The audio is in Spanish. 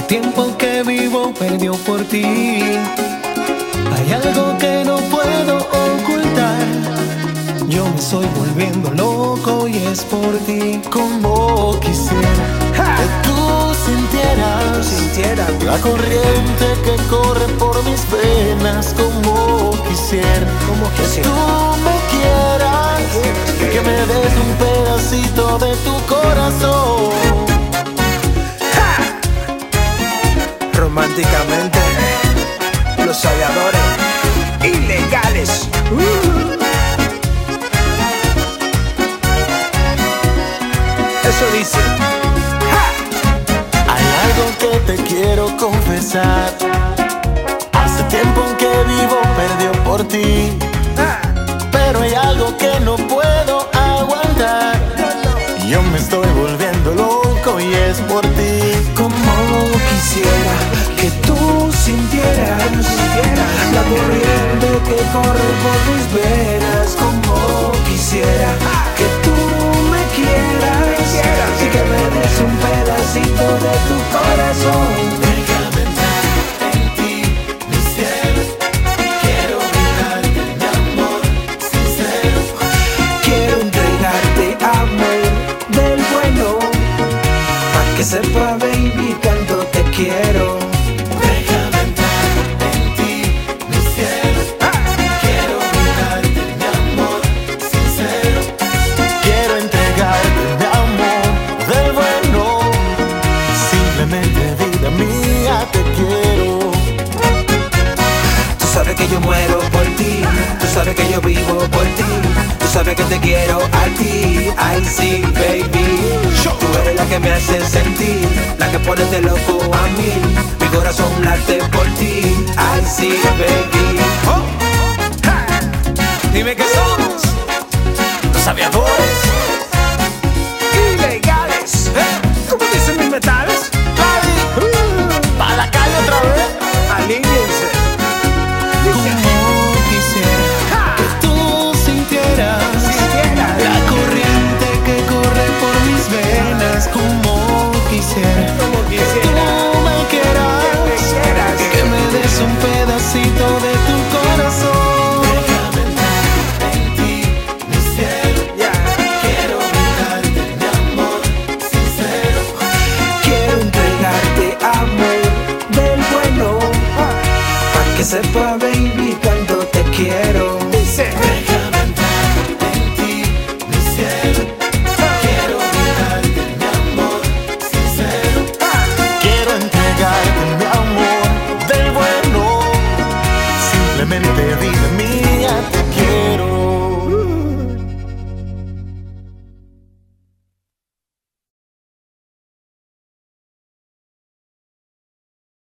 tiempo que vivo perdió por ti. Hay algo que no puedo ocultar. Yo me estoy volviendo loco y es por ti. Como quisiera que tú sintieras la corriente que corre por mis venas. Como quisiera que tú me quieras y que me des un pedacito de tu corazón. Románticamente, los aviadores ilegales. Eso dice. Hay algo que te quiero confesar. Hace tiempo que vivo perdido por ti, pero hay algo que no puedo aguantar. Yo me estoy volviendo loco y es por ti. Como quisiera que tú sintieras la corriente que corre por mis venas. Como quisiera que tú me quieras y que me des un pedacito de tu corazón. Déjame entrar en ti, mi cielo. Quiero brindarte mi amor sincero. Quiero entregarte amor del bueno, pa' que sepa, baby, cuánto te quiero. Déjame entrar en ti, mi cielo. Quiero brindarte mi amor sincero. Quiero entregarte mi amor del bueno. Simplemente, vida mía, te quiero. Tú sabes que yo muero por ti, tú sabes que yo vivo por ti, tú sabes que te quiero a ti. Ay sí, baby, tú eres la que me hace sentir, la que pone de loco a mí. Mi corazón late por ti. Ay sí, baby. Dime que somos los aviadores Ilegales, ¿cómo dicen mis metales? pa' la calle otra vez. Alíñense. Como quisiera que tú sintieras la corriente que corre por mis venas. Como quisiera que tú me quieras y que me des un pedacito de tu corazón. Déjame entrar en ti, mi cielo. Quiero brindarte mi amor sincero. Quiero entregarte amor del bueno, pa' que sepa, baby,